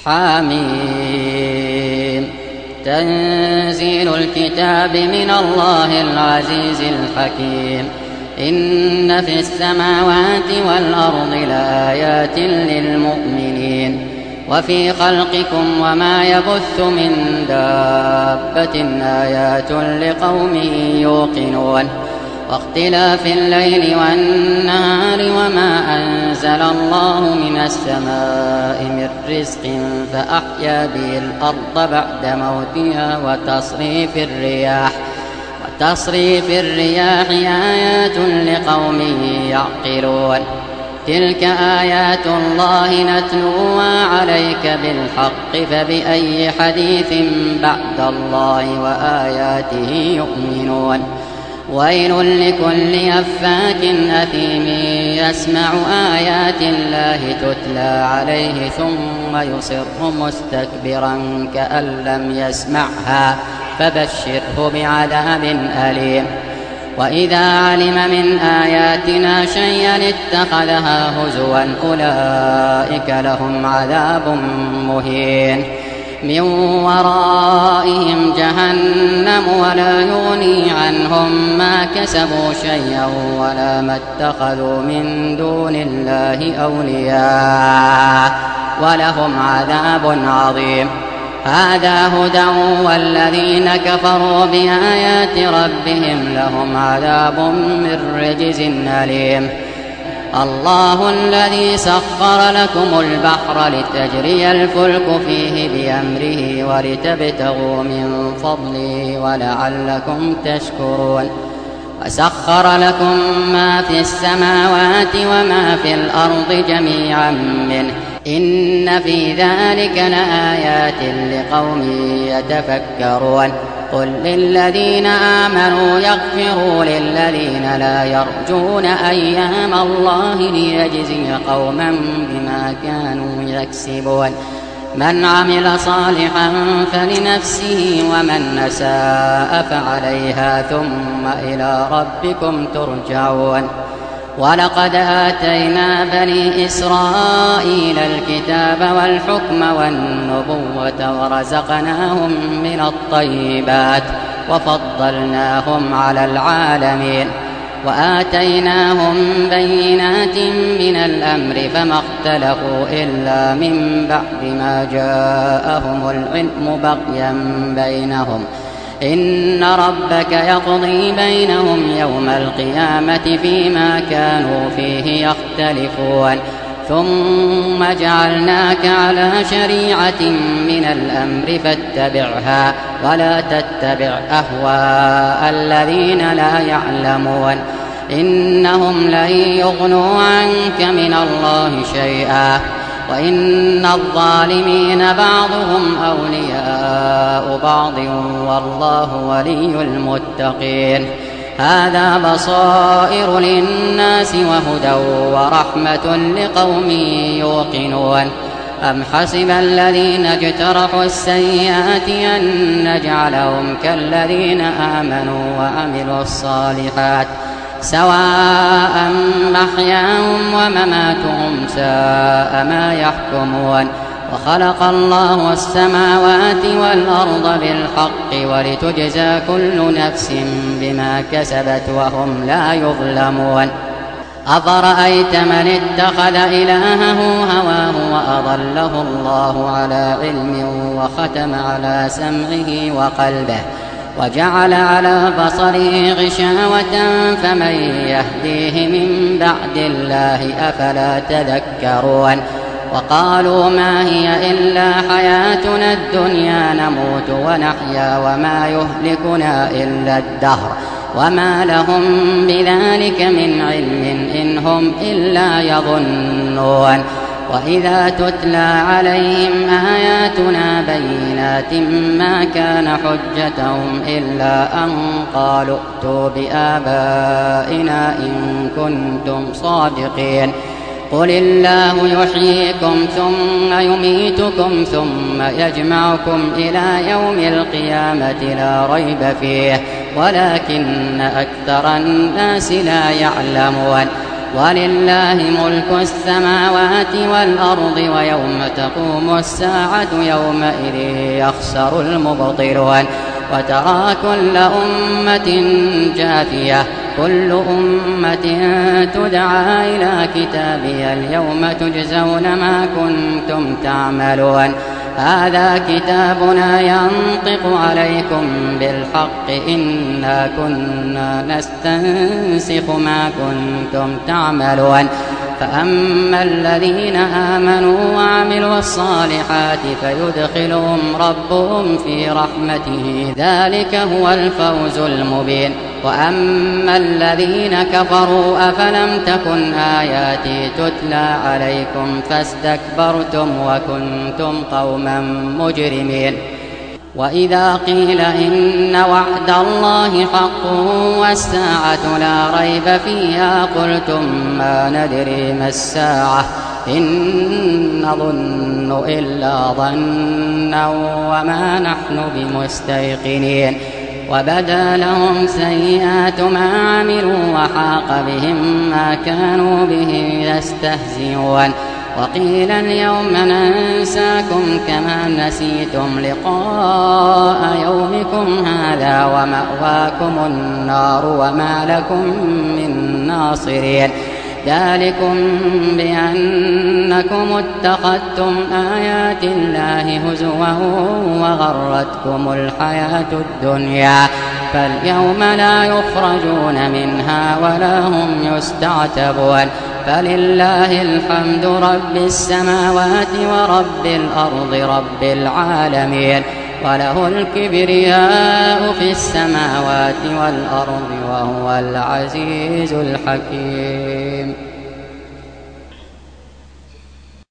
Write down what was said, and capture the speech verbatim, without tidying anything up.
حميم. تنزيل الكتاب من الله العزيز الحكيم. إن في السماوات والأرض لآيات للمؤمنين وفي خلقكم وما يبث من دابة آيات لقوم يوقنون واختلاف الليل والنهار وما أنزل الله من السماء من رزق فأحيا به الأرض بعد موتها وتصريف الرياح وتصريف الرياح آيات لقوم يعقلون. تلك آيات الله نتلوها عليك بالحق فبأي حديث بعد الله وآياته يؤمنون. ويل لكل أفاك أثيم يسمع آيات الله تتلى عليه ثم يصر مستكبرا كأن لم يسمعها فبشره بعذاب أليم. وإذا علم من آياتنا شيئا اتخذها هزوا أولئك لهم عذاب مهين. من ورائهم جهنم ولا يغني عنهم ما كسبوا شيئا ولا ما اتخذوا من دون الله أولياء ولهم عذاب عظيم. هذا هدى والذين كفروا بآيات ربهم لهم عذاب من رجز أليم. الله الذي سخر لكم البحر لتجري الفلك فيه بأمره ولتبتغوا من فضله ولعلكم تشكرون. وسخر لكم ما في السماوات وما في الأرض جميعا منه إن في ذلك لآيات لقوم يتفكرون. قل للذين آمنوا يغفروا للذين لا يرجون أيام الله ليجزي قوما بما كانوا يكسبون. من عمل صالحا فلنفسه ومن أساء فعليها ثم إلى ربكم ترجعون. ولقد آتينا بني إسرائيل الكتاب والحكم والنبوة ورزقناهم من الطيبات وفضلناهم على العالمين وآتيناهم بينات من الأمر فما اختلفوا إلا من بعد ما جاءهم العلم بغيا بينهم. إن ربك يقضي بينهم يوم القيامة فيما كانوا فيه يختلفون. ثم جعلناك على شريعة من الأمر فاتبعها ولا تتبع أهواء الذين لا يعلمون. إنهم لن يغنوا عنك من الله شيئا وإن الظالمين بعضهم أولياء بعض والله ولي المتقين. هذا بصائر للناس وهدى ورحمة لقوم يوقنون. أم حسب الذين اجترحوا السيئات أن نجعلهم كالذين آمنوا وعملوا الصالحات سواء محياهم ومماتهم ساء ما يحكمون. وخلق الله السماوات والأرض بالحق ولتجزى كل نفس بما كسبت وهم لا يظلمون. أفرأيت من اتخذ إلهه هواه وأضله الله على علم وختم على سمعه وقلبه وجعل على بصره غشاوة فمن يهديه من بعد الله أفلا تذكرون. وقالوا ما هي إلا حياتنا الدنيا نموت ونحيا وما يهلكنا إلا الدهر وما لهم بذلك من علم إن هم إلا يظنون. وإذا تتلى عليهم آياتنا بينات ما كان حجتهم إلا أن قالوا ائتوا بآبائنا إن كنتم صادقين. قل الله يحييكم ثم يميتكم ثم يجمعكم إلى يوم القيامة لا ريب فيه ولكن أكثر الناس لا يعلمون. ولله ملك السماوات والأرض ويوم تقوم الساعة يومئذ يخسر المبطلون وترى كل أمة جاثية كل أمة تدعى إلى كتابها اليوم تجزون ما كنتم تعملون هذا كتابنا ينطق عليكم بالحق إنا كنا نستنسخ ما كنتم تعملون فأما الذين آمنوا وعملوا الصالحات فيدخلهم ربهم في رحمته ذلك هو الفوز المبين وأما الذين كفروا أفلم تكن آياتي تتلى عليكم فاستكبرتم وكنتم قوما مجرمين وإذا قيل إن وعد الله حق والساعة لا ريب فيها قلتم ما ندري ما الساعة إن نظن إلا ظنا وما نحن بمستيقنين وبدا لهم سيئات ما عملوا وحاق بهم ما كانوا به يستهزئون وقيل اليوم ننساكم كما نسيتم لقاء يومكم هذا ومأواكم النار وما لكم من ناصرين ذلكم بأنكم اتخذتم آيات الله هزوا وغرتكم الحياة الدنيا فاليوم لا يخرجون منها ولا هم يستعتبون فلله الحمد رب السماوات ورب الأرض رب العالمين وله الكبرياء في السماوات والأرض وهو العزيز الحكيم.